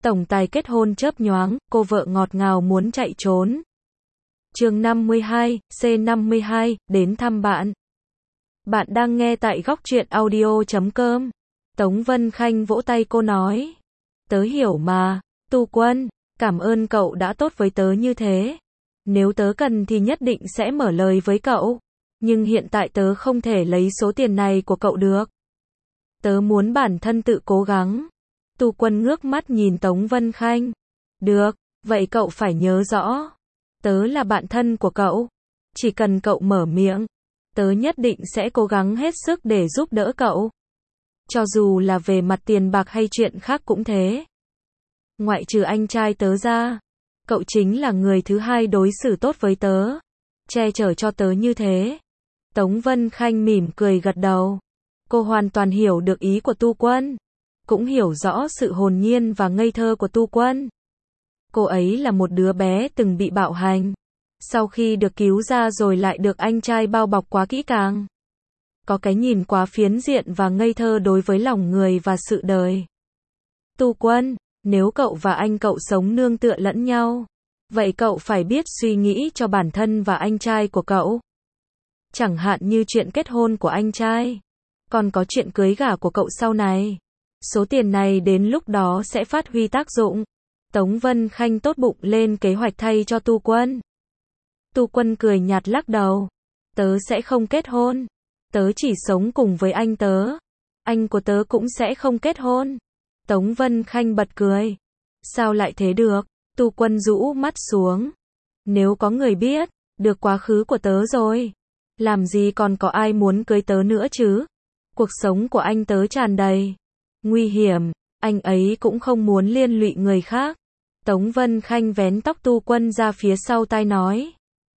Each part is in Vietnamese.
Tổng tài kết hôn chớp nhoáng, cô vợ ngọt ngào muốn chạy trốn. Chương 52, C52, đến thăm bạn. Bạn đang nghe tại góc truyện audio.com. Tống Vân Khanh vỗ tay cô nói. Tớ hiểu mà, Tu Quân, cảm ơn cậu đã tốt với tớ như thế. Nếu tớ cần thì nhất định sẽ mở lời với cậu. Nhưng hiện tại tớ không thể lấy số tiền này của cậu được. Tớ muốn bản thân tự cố gắng. Tu Quân ngước mắt nhìn Tống Vân Khanh. Được, vậy cậu phải nhớ rõ. Tớ là bạn thân của cậu. Chỉ cần cậu mở miệng, tớ nhất định sẽ cố gắng hết sức để giúp đỡ cậu. Cho dù là về mặt tiền bạc hay chuyện khác cũng thế. Ngoại trừ anh trai tớ ra, cậu chính là người thứ hai đối xử tốt với tớ, che chở cho tớ như thế. Tống Vân Khanh mỉm cười gật đầu. Cô hoàn toàn hiểu được ý của Tu Quân, cũng hiểu rõ sự hồn nhiên và ngây thơ của Tu Quân. Cô ấy là một đứa bé từng bị bạo hành, sau khi được cứu ra rồi lại được anh trai bao bọc quá kỹ càng. Có cái nhìn quá phiến diện và ngây thơ đối với lòng người và sự đời. Tu Quân, nếu cậu và anh cậu sống nương tựa lẫn nhau, vậy cậu phải biết suy nghĩ cho bản thân và anh trai của cậu. Chẳng hạn như chuyện kết hôn của anh trai, còn có chuyện cưới gả của cậu sau này. Số tiền này đến lúc đó sẽ phát huy tác dụng. Tống Vân Khanh tốt bụng lên kế hoạch thay cho Tu Quân. Tu Quân cười nhạt lắc đầu. Tớ sẽ không kết hôn. Tớ chỉ sống cùng với anh tớ. Anh của tớ cũng sẽ không kết hôn. Tống Vân Khanh bật cười. Sao lại thế được? Tu Quân rũ mắt xuống. Nếu có người biết được quá khứ của tớ rồi, làm gì còn có ai muốn cưới tớ nữa chứ? Cuộc sống của anh tớ tràn đầy nguy hiểm, anh ấy cũng không muốn liên lụy người khác. Tống Vân Khanh vén tóc Tu Quân ra phía sau tai nói.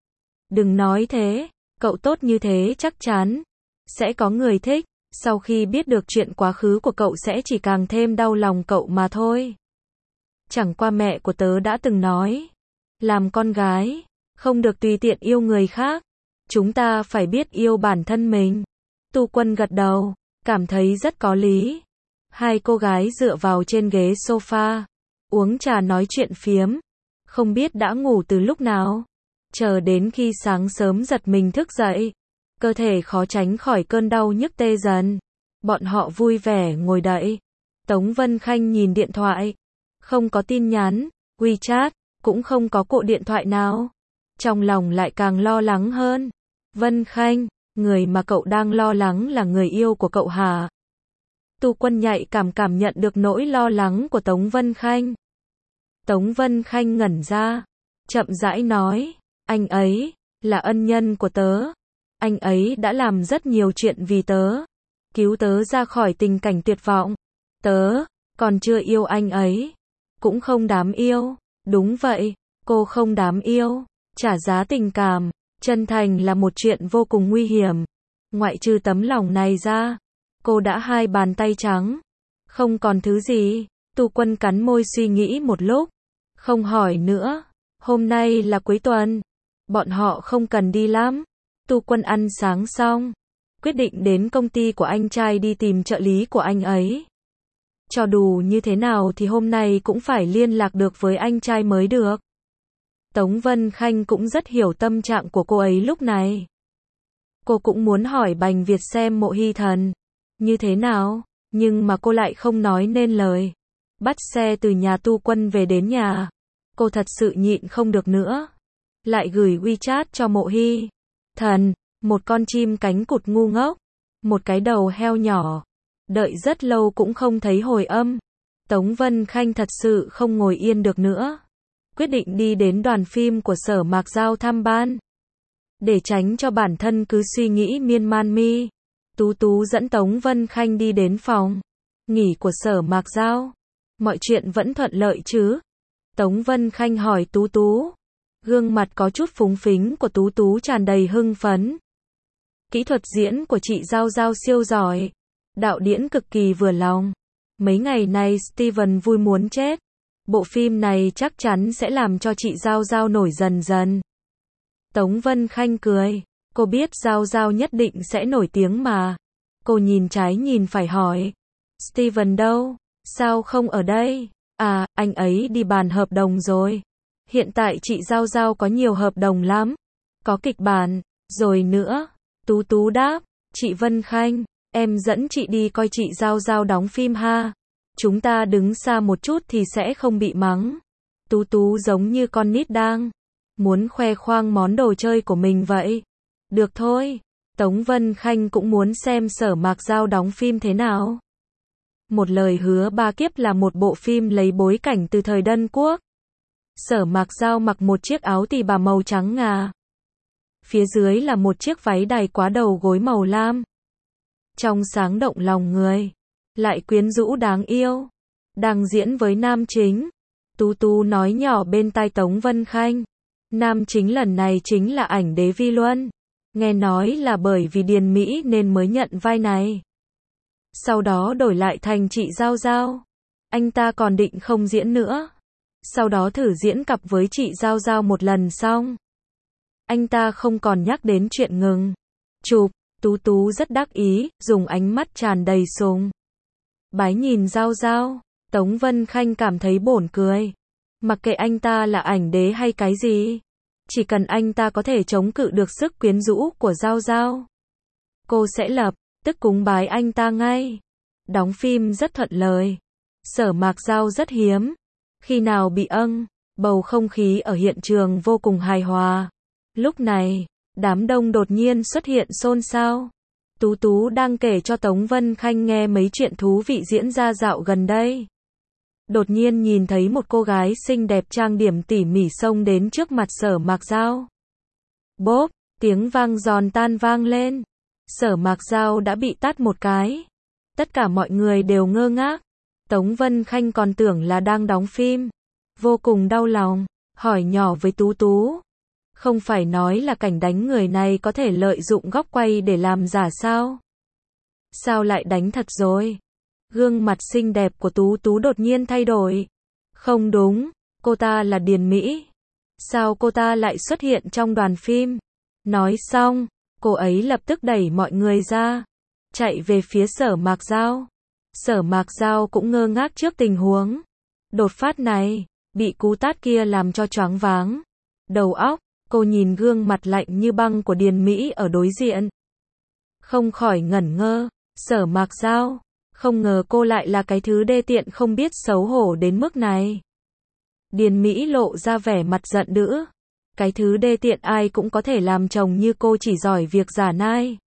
Đừng nói thế, cậu tốt như thế chắc chắn sẽ có người thích, sau khi biết được chuyện quá khứ của cậu sẽ chỉ càng thêm đau lòng cậu mà thôi. Chẳng qua mẹ của tớ đã từng nói, làm con gái, không được tùy tiện yêu người khác, chúng ta phải biết yêu bản thân mình. Tu Quân gật đầu, cảm thấy rất có lý. Hai cô gái dựa vào trên ghế sofa, uống trà nói chuyện phiếm, không biết đã ngủ từ lúc nào, chờ đến khi sáng sớm giật mình thức dậy, cơ thể khó tránh khỏi cơn đau nhức tê dần. Bọn họ vui vẻ ngồi đợi. Tống Vân Khanh nhìn điện thoại, không có tin nhắn, WeChat, cũng không có cuộc điện thoại nào. Trong lòng lại càng lo lắng hơn. Vân Khanh, người mà cậu đang lo lắng là người yêu của cậu hả? Tu Quân nhạy cảm nhận được nỗi lo lắng của Tống Vân Khanh. Tống Vân Khanh ngẩn ra, chậm rãi nói, anh ấy là ân nhân của tớ. Anh ấy đã làm rất nhiều chuyện vì tớ, cứu tớ ra khỏi tình cảnh tuyệt vọng. Tớ còn chưa yêu anh ấy, cũng không dám yêu. Đúng vậy, cô không dám yêu. Trả giá tình cảm, chân thành là một chuyện vô cùng nguy hiểm. Ngoại trừ tấm lòng này ra, cô đã hai bàn tay trắng, không còn thứ gì. Tu Quân cắn môi suy nghĩ một lúc, không hỏi nữa. Hôm nay là cuối tuần, bọn họ không cần đi lắm. Tu Quân ăn sáng xong, quyết định đến công ty của anh trai đi tìm trợ lý của anh ấy. Cho dù như thế nào thì hôm nay cũng phải liên lạc được với anh trai mới được. Tống Vân Khanh cũng rất hiểu tâm trạng của cô ấy lúc này. Cô cũng muốn hỏi Bành Việt xem Mộ Hy Thần như thế nào, nhưng mà cô lại không nói nên lời. Bắt xe từ nhà Tu Quân về đến nhà, cô thật sự nhịn không được nữa. Lại gửi WeChat cho Mộ Hy Thần, một con chim cánh cụt ngu ngốc, một cái đầu heo nhỏ. Đợi rất lâu cũng không thấy hồi âm. Tống Vân Khanh thật sự không ngồi yên được nữa, quyết định đi đến đoàn phim của Sở Mạc Giao thăm ban. Để tránh cho bản thân cứ suy nghĩ miên man mi, Tú Tú dẫn Tống Vân Khanh đi đến phòng nghỉ của Sở Mạc Giao. Mọi chuyện vẫn thuận lợi chứ? Tống Vân Khanh hỏi Tú Tú. Gương mặt có chút phúng phính của Tú Tú tràn đầy hưng phấn. Kỹ thuật diễn của chị Giao Giao siêu giỏi, đạo diễn cực kỳ vừa lòng. Mấy ngày nay Steven vui muốn chết. Bộ phim này chắc chắn sẽ làm cho chị Giao Giao nổi dần dần. Tống Vân Khanh cười. Cô biết Giao Giao nhất định sẽ nổi tiếng mà. Cô nhìn trái nhìn phải hỏi. Steven đâu? Sao không ở đây? À, anh ấy đi bàn hợp đồng rồi. Hiện tại chị Giao Giao có nhiều hợp đồng lắm. Có kịch bản, rồi nữa. Tú Tú đáp, chị Vân Khanh, em dẫn chị đi coi chị Giao Giao đóng phim ha. Chúng ta đứng xa một chút thì sẽ không bị mắng. Tú Tú giống như con nít đang muốn khoe khoang món đồ chơi của mình vậy. Được thôi, Tống Vân Khanh cũng muốn xem Sở Mạc Giao đóng phim thế nào. Một lời hứa ba kiếp là một bộ phim lấy bối cảnh từ thời Đân Quốc. Sở Mạc Giao mặc một chiếc áo tỳ bà màu trắng ngà. Phía dưới là một chiếc váy đày quá đầu gối màu lam. Trong sáng động lòng người, lại quyến rũ đáng yêu. Đang diễn với nam chính. Tú Tú nói nhỏ bên tai Tống Vân Khanh. Nam chính lần này chính là ảnh đế Vi Luân. Nghe nói là bởi vì Điền Mỹ nên mới nhận vai này. Sau đó đổi lại thành chị Giao Giao. Anh ta còn định không diễn nữa. Sau đó thử diễn cặp với chị Giao Giao một lần xong. Anh ta không còn nhắc đến chuyện ngừng chụp. Tú Tú rất đắc ý, dùng ánh mắt tràn đầy sùng bái nhìn Giao Giao. Tống Vân Khanh cảm thấy bổn cười. Mặc kệ anh ta là ảnh đế hay cái gì, chỉ cần anh ta có thể chống cự được sức quyến rũ của Giao Giao, cô sẽ lập tức cúng bái anh ta ngay. Đóng phim rất thuận lợi. Sở Mạc Giao rất hiếm khi nào bị bầu không khí ở hiện trường vô cùng hài hòa. Lúc này, đám đông đột nhiên xuất hiện xôn xao. Tú Tú đang kể cho Tống Vân Khanh nghe mấy chuyện thú vị diễn ra dạo gần đây. Đột nhiên nhìn thấy một cô gái xinh đẹp trang điểm tỉ mỉ xông đến trước mặt Sở Mạc Giao. Bốp, tiếng vang giòn tan vang lên. Sở Mạc Giao đã bị tát một cái. Tất cả mọi người đều ngơ ngác. Tống Vân Khanh còn tưởng là đang đóng phim. Vô cùng đau lòng, hỏi nhỏ với Tú Tú. Không phải nói là cảnh đánh người này có thể lợi dụng góc quay để làm giả sao? Sao lại đánh thật rồi? Gương mặt xinh đẹp của Tú Tú đột nhiên thay đổi. Không đúng, cô ta là Điền Mỹ. Sao cô ta lại xuất hiện trong đoàn phim? Nói xong, cô ấy lập tức đẩy mọi người ra, chạy về phía Sở Mạc Giao. Sở Mạc Giao cũng ngơ ngác trước tình huống đột phát này, bị cú tát kia làm cho choáng váng đầu óc. Cô nhìn gương mặt lạnh như băng của Điền Mỹ ở đối diện, không khỏi ngẩn ngơ. Sở Mạc Giao, không ngờ cô lại là cái thứ đê tiện không biết xấu hổ đến mức này. Điền Mỹ lộ ra vẻ mặt giận dữ. Cái thứ đê tiện ai cũng có thể làm chồng như cô chỉ giỏi việc giả nai,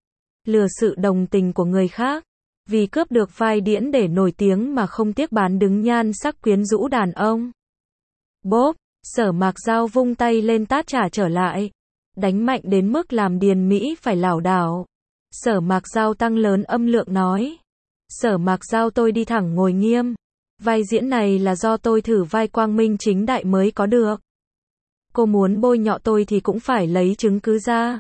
lừa sự đồng tình của người khác, vì cướp được vai điễn để nổi tiếng mà không tiếc bán đứng nhan sắc quyến rũ đàn ông. Bốp, Sở Mạc Giao vung tay lên tát trả trở lại, đánh mạnh đến mức làm Điền Mỹ phải lảo đảo. Sở Mạc Giao tăng lớn âm lượng nói. Sở Mạc Giao, tôi đi thẳng ngồi nghiêm. Vai diễn này là do tôi thử vai quang minh chính đại mới có được. Cô muốn bôi nhọ tôi thì cũng phải lấy chứng cứ ra.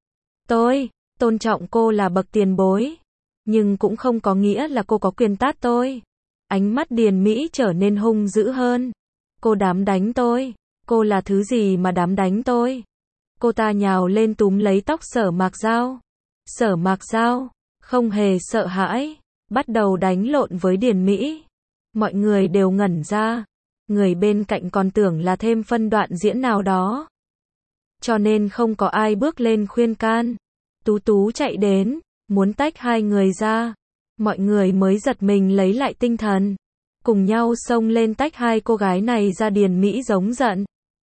Tôi tôn trọng cô là bậc tiền bối, nhưng cũng không có nghĩa là cô có quyền tát tôi. Ánh mắt Điền Mỹ trở nên hung dữ hơn. Cô dám đánh tôi? Cô là thứ gì mà dám đánh tôi? Cô ta nhào lên túm lấy tóc Sở Mạc Giao. Sở Mạc Giao không hề sợ hãi, bắt đầu đánh lộn với Điền Mỹ. Mọi người đều ngẩn ra. Người bên cạnh còn tưởng là thêm phân đoạn diễn nào đó, cho nên không có ai bước lên khuyên can. Tú Tú chạy đến, muốn tách hai người ra. Mọi người mới giật mình lấy lại tinh thần, cùng nhau xông lên tách hai cô gái này ra. Điền Mỹ giống giận.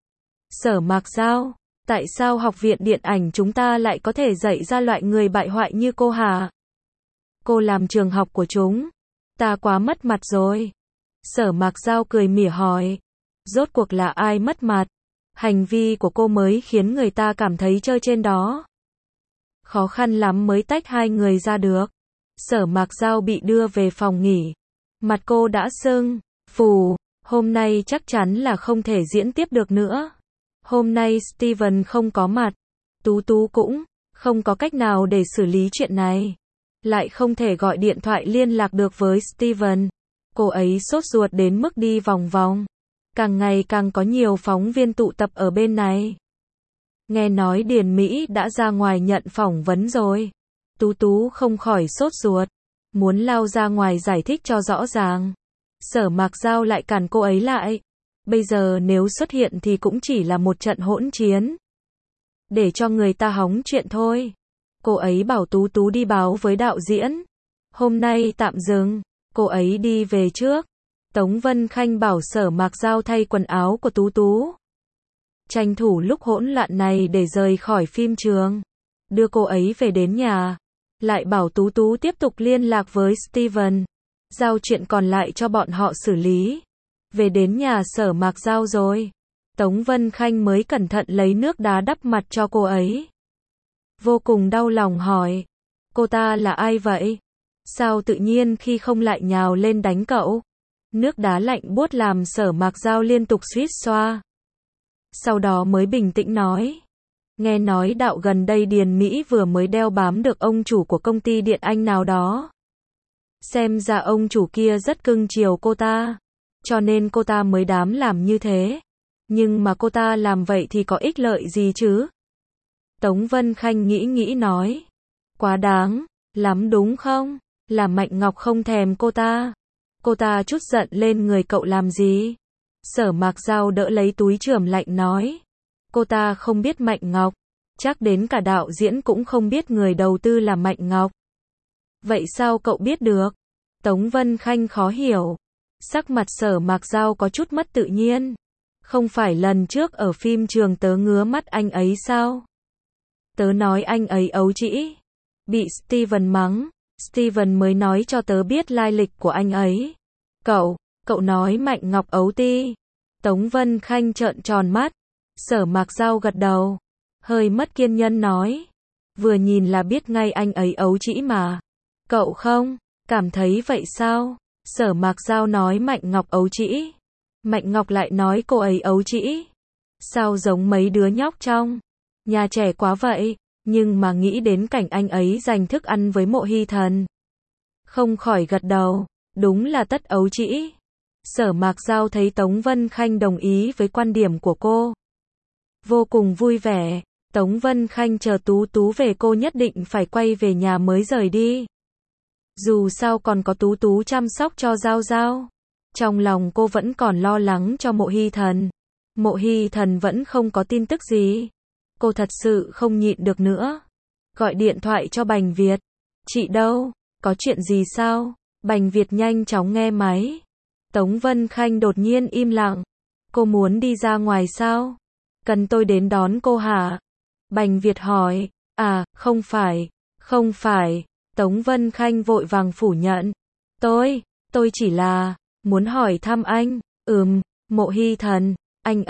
Sở Mạc Giao, tại sao học viện điện ảnh chúng ta lại có thể dạy ra loại người bại hoại như cô hả? Cô làm trường học của chúng ta quá mất mặt rồi. Sở Mạc Giao cười mỉa hỏi. Rốt cuộc là ai mất mặt? Hành vi của cô mới khiến người ta cảm thấy trơ trên đó. Khó khăn lắm mới tách hai người ra được. Sở Mạc Giao bị đưa về phòng nghỉ. Mặt cô đã sưng phù. Hôm nay chắc chắn là không thể diễn tiếp được nữa. Hôm nay Steven không có mặt. Tú Tú cũng không có cách nào để xử lý chuyện này. Lại không thể gọi điện thoại liên lạc được với Steven. Cô ấy sốt ruột đến mức đi vòng vòng. Càng ngày càng có nhiều phóng viên tụ tập ở bên này. Nghe nói Điền Mỹ đã ra ngoài nhận phỏng vấn rồi. Tú Tú không khỏi sốt ruột, muốn lao ra ngoài giải thích cho rõ ràng. Sở Mạc Giao lại cản cô ấy lại. Bây giờ nếu xuất hiện thì cũng chỉ là một trận hỗn chiến. Để cho người ta hóng chuyện thôi. Cô ấy bảo Tú Tú đi báo với đạo diễn. Hôm nay tạm dừng, cô ấy đi về trước. Tống Vân Khanh bảo Sở Mạc Giao thay quần áo của Tú Tú. Tranh thủ lúc hỗn loạn này để rời khỏi phim trường. Đưa cô ấy về đến nhà. Lại bảo Tú Tú tiếp tục liên lạc với Steven. Giao chuyện còn lại cho bọn họ xử lý. Về đến nhà Sở Mạc Giao rồi. Tống Vân Khanh mới cẩn thận lấy nước đá đắp mặt cho cô ấy. Vô cùng đau lòng hỏi. Cô ta là ai vậy? Sao tự nhiên khi không lại nhào lên đánh cậu? Nước đá lạnh buốt làm Sở Mạc Giao liên tục suýt xoa. Sau đó mới bình tĩnh nói. Nghe nói đạo gần đây Điền Mỹ vừa mới đeo bám được ông chủ của công ty điện Anh nào đó. Xem ra ông chủ kia rất cưng chiều cô ta. Cho nên cô ta mới dám làm như thế. Nhưng mà cô ta làm vậy thì có ích lợi gì chứ? Tống Vân Khanh nghĩ nói. Quá đáng, lắm đúng không? Là Mạnh Ngọc không thèm cô ta. Cô ta chút giận lên người cậu làm gì? Sở Mạc Giao đỡ lấy túi chườm lạnh nói. Cô ta không biết Mạnh Ngọc. Chắc đến cả đạo diễn cũng không biết người đầu tư là Mạnh Ngọc. Vậy sao cậu biết được? Tống Vân Khanh khó hiểu. Sắc mặt Sở Mạc Giao có chút mất tự nhiên. Không phải lần trước ở phim trường tớ ngứa mắt anh ấy sao? Tớ nói anh ấy ấu trĩ. Bị Steven mắng. Steven mới nói cho tớ biết lai lịch của anh ấy. Cậu nói Mạnh Ngọc ấu ti. Tống Vân Khanh trợn tròn mắt. Sở Mạc Giao gật đầu. Hơi mất kiên nhẫn nói. Vừa nhìn là biết ngay anh ấy ấu trĩ mà. Cậu không cảm thấy vậy sao? Sở Mạc Giao nói Mạnh Ngọc ấu trĩ. Mạnh Ngọc lại nói cô ấy ấu trĩ. Sao giống mấy đứa nhóc trong nhà trẻ quá vậy? Nhưng mà nghĩ đến cảnh anh ấy dành thức ăn với Mộ Hy Thần. Không khỏi gật đầu. Đúng là tất ấu trĩ. Sở Mạc Giao thấy Tống Vân Khanh đồng ý với quan điểm của cô. Vô cùng vui vẻ. Tống Vân Khanh chờ Tú Tú về cô nhất định phải quay về nhà mới rời đi. Dù sao còn có Tú Tú chăm sóc cho Giao Giao. Trong lòng cô vẫn còn lo lắng cho Mộ Hy Thần. Mộ Hy Thần vẫn không có tin tức gì. Cô thật sự không nhịn được nữa. Gọi điện thoại cho Bành Việt. Chị đâu? Có chuyện gì sao? Bành Việt nhanh chóng nghe máy. Tống Vân Khanh đột nhiên im lặng. Cô muốn đi ra ngoài sao? Cần tôi đến đón cô hả? Bành Việt hỏi. À, không phải. Tống Vân Khanh vội vàng phủ nhận. Tôi chỉ là muốn hỏi thăm anh. Mộ Hy Thần, anh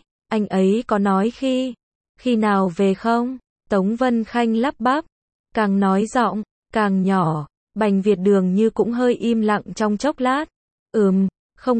ấy có nói khi nào về không? Tống Vân Khanh lắp bắp, càng nói giọng càng nhỏ. Bành Việt dường như cũng hơi im lặng trong chốc lát. Không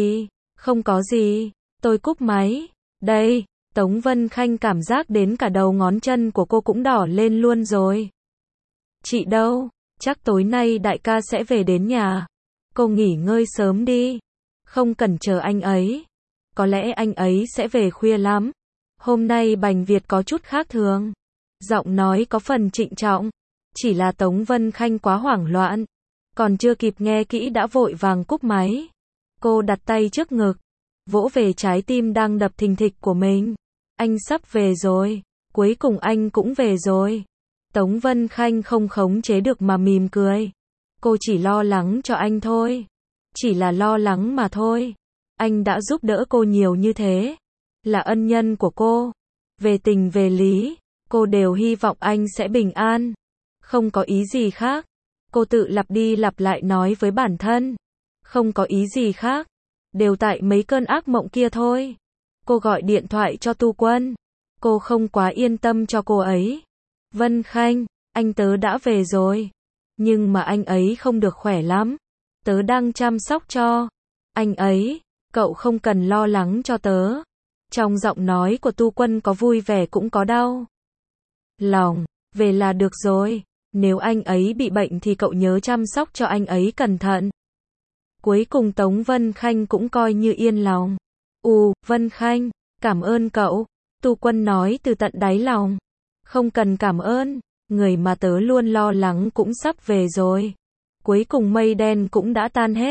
có gì, tôi cúp máy. Đây, Tống Vân Khanh cảm giác đến cả đầu ngón chân của cô cũng đỏ lên luôn rồi. Chị đâu? Chắc tối nay đại ca sẽ về đến nhà. Cô nghỉ ngơi sớm đi. Không cần chờ anh ấy. Có lẽ anh ấy sẽ về khuya lắm. Hôm nay Bành Việt có chút khác thường. Giọng nói có phần trịnh trọng. Chỉ là Tống Vân Khanh quá hoảng loạn. Còn chưa kịp nghe kỹ đã vội vàng cúp máy. Cô đặt tay trước ngực. Vỗ về trái tim đang đập thình thịch của mình. Anh sắp về rồi. Cuối cùng anh cũng về rồi. Tống Vân Khanh không khống chế được mà mỉm cười. Cô chỉ lo lắng cho anh thôi. Chỉ là lo lắng mà thôi. Anh đã giúp đỡ cô nhiều như thế. Là ân nhân của cô. Về tình về lý, cô đều hy vọng anh sẽ bình an. Không có ý gì khác. Cô tự lặp đi lặp lại nói với bản thân. Không có ý gì khác. Đều tại mấy cơn ác mộng kia thôi. Cô gọi điện thoại cho Tu Quân. Cô không quá yên tâm cho cô ấy. Vân Khanh, anh tớ đã về rồi. Nhưng mà anh ấy không được khỏe lắm. Tớ đang chăm sóc cho anh ấy. Cậu không cần lo lắng cho tớ. Trong giọng nói của Tu Quân có vui vẻ cũng có đau lòng. Về là được rồi. Nếu anh ấy bị bệnh thì cậu nhớ chăm sóc cho anh ấy cẩn thận. Cuối cùng Tống Vân Khanh cũng coi như yên lòng. Vân Khanh, cảm ơn cậu. Tu Quân nói từ tận đáy lòng. Không cần cảm ơn. Người mà tớ luôn lo lắng cũng sắp về rồi. Cuối cùng mây đen cũng đã tan hết.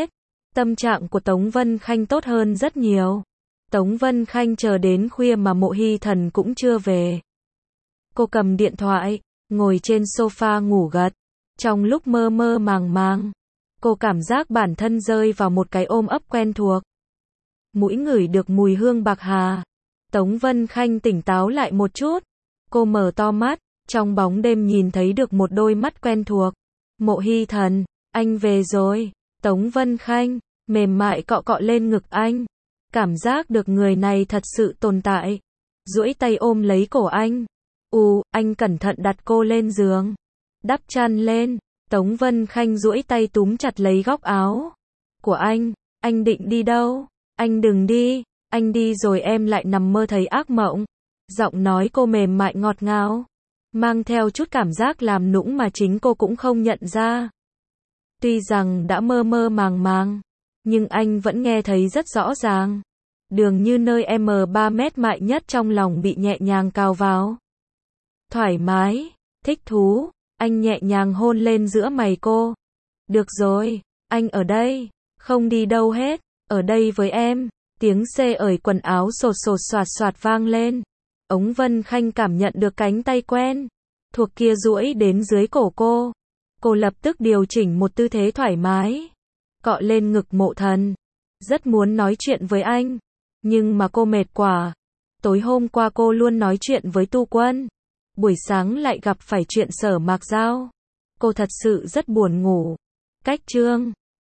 Tâm trạng của Tống Vân Khanh tốt hơn rất nhiều. Tống Vân Khanh chờ đến khuya mà Mộ Hy Thần cũng chưa về. Cô cầm điện thoại, ngồi trên sofa ngủ gật. Trong lúc mơ mơ màng màng, cô cảm giác bản thân rơi vào một cái ôm ấp quen thuộc. Mũi ngửi được mùi hương bạc hà. Tống Vân Khanh tỉnh táo lại một chút. Cô mở to mắt, trong bóng đêm nhìn thấy được một đôi mắt quen thuộc. Mộ Hy Thần, anh về rồi. Tống Vân Khanh, mềm mại cọ cọ lên ngực anh. Cảm giác được người này thật sự tồn tại. Duỗi tay ôm lấy cổ anh. Anh cẩn thận đặt cô lên giường. Đắp chăn lên. Tống Vân Khanh duỗi tay túm chặt lấy góc áo của anh. Anh định đi đâu? Anh đừng đi. Anh đi rồi em lại nằm mơ thấy ác mộng. Giọng nói cô mềm mại ngọt ngào, mang theo chút cảm giác làm nũng mà chính cô cũng không nhận ra. Tuy rằng đã mơ mơ màng màng, nhưng anh vẫn nghe thấy rất rõ ràng. Dường như nơi M3 mét mại nhất trong lòng bị nhẹ nhàng cào vào. Thoải mái, thích thú, anh nhẹ nhàng hôn lên giữa mày cô. Được rồi, anh ở đây, không đi đâu hết, ở đây với em. Tiếng xê ởi quần áo sột sột soạt soạt vang lên. Tống Vân Khanh cảm nhận được cánh tay quen thuộc kia duỗi đến dưới cổ cô. Cô lập tức điều chỉnh một tư thế thoải mái, cọ lên ngực Mộ Thần. Rất muốn nói chuyện với anh, nhưng mà cô mệt quá. Tối hôm qua cô luôn nói chuyện với Tu Quân, buổi sáng lại gặp phải chuyện Sở Mạc Giao. Cô thật sự rất buồn ngủ. Cách chương